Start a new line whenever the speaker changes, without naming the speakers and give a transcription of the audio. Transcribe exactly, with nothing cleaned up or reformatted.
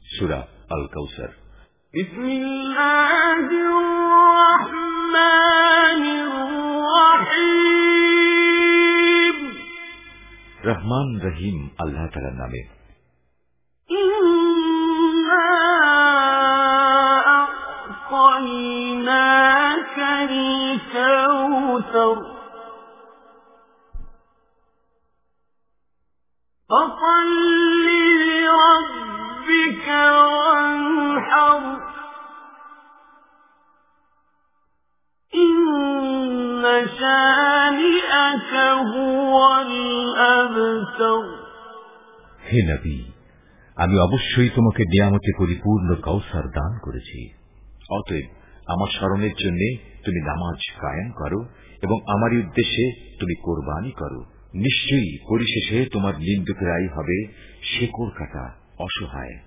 সূরা আল কাউসার।
বিসমিল্লাহির রাহমানির রাহিম।
রহমান রহিম আল্লাহ তাআলার নামে।
ইন্না আ'তাইনাকাল কাউসার ফাসাল্লি লিরাব্বিকা ওয়ানহার ইন্না শানিআকা হুয়াল আবতার।
হে নবী, আমি অবশ্যই তোমাকে নিয়ামতে পরিপূর্ণ কাউসার দান করেছি। অতএব আমার স্মরণের জন্য তুমি নামাজ কায়েম করো এবং আমারই উদ্দেশ্যে তুমি কোরবানি করো। নিশ্চয়ই পরিশেষে তোমার নিন্দুকেরাই হবে শেকড় কাটা অসহায়।